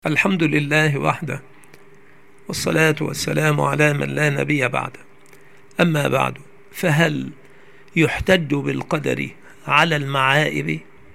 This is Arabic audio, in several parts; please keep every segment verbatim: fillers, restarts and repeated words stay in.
الحمد لله وحده، والصلاة والسلام على من لا نبي بعده. أما بعد، فهل يحتج بالقدر على المعائب؟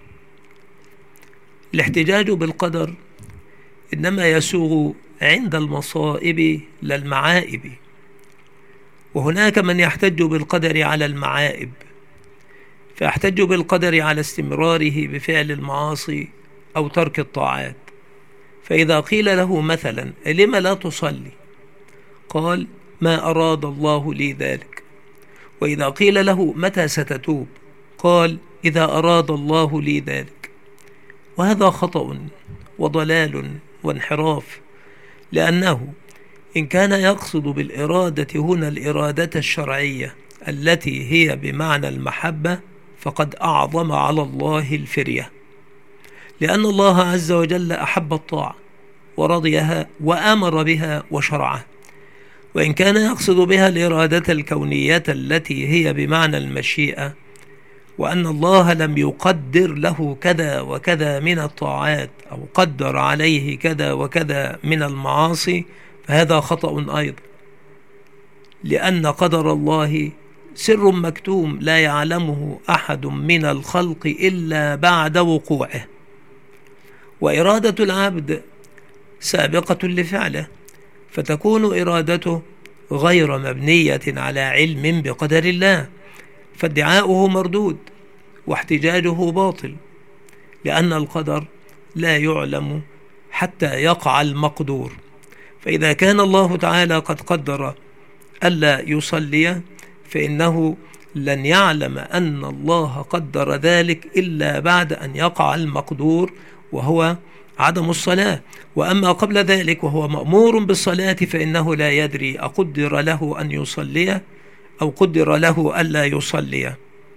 الاحتجاج بالقدر إنما يسوغ عند المصائب لا المعائب، وهناك من يحتج بالقدر على المعائب، فيحتج بالقدر على استمراره بفعل المعاصي أو ترك الطاعات. فإذا قيل له مثلا: لم لا تصلي؟ قال: ما أراد الله لي ذلك. وإذا قيل له: متى ستتوب؟ قال: إذا أراد الله لي ذلك. وهذا خطأ وضلال وانحراف، لأنه إن كان يقصد بالإرادة هنا الإرادة الشرعية التي هي بمعنى المحبة، فقد أعظم على الله الفرية، لأن الله عز وجل أحب الطاعة ورضيها وأمر بها وشرعها. وإن كان يقصد بها الإرادة الكونية التي هي بمعنى المشيئة، وأن الله لم يقدر له كذا وكذا من الطاعات أو قدر عليه كذا وكذا من المعاصي، فهذا خطأ أيضا، لأن قدر الله سر مكتوم لا يعلمه أحد من الخلق إلا بعد وقوعه، وإرادة العبد سابقة لفعله، فتكون إرادته غير مبنية على علم بقدر الله، فادعاؤه مردود واحتجاجه باطل، لأن القدر لا يعلم حتى يقع المقدور. فإذا كان الله تعالى قد قدر ألا يصلي، فإنه لن يعلم أن الله قدر ذلك إلا بعد أن يقع المقدور، وهو عدم الصلاة. وأما قبل ذلك وهو مأمور بالصلاة، فإنه لا يدري أقدر له أن يصلي أو قدر له ألا يصلي.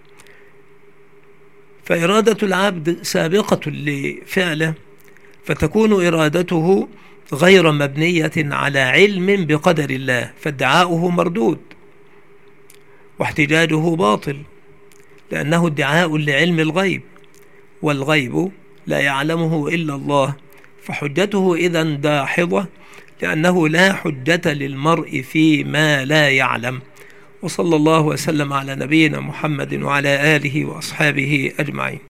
فإرادة العبد سابقة لفعله، فتكون إرادته غير مبنية على علم بقدر الله، فادعاؤه مردود واحتجاجه باطل، لأنه ادعاء لعلم الغيب، والغيب لا يعلمه إلا الله، فحجته إذن داحضة، لأنه لا حجة للمرء فيما لا يعلم. وصلى الله وسلم على نبينا محمد وعلى آله وأصحابه أجمعين.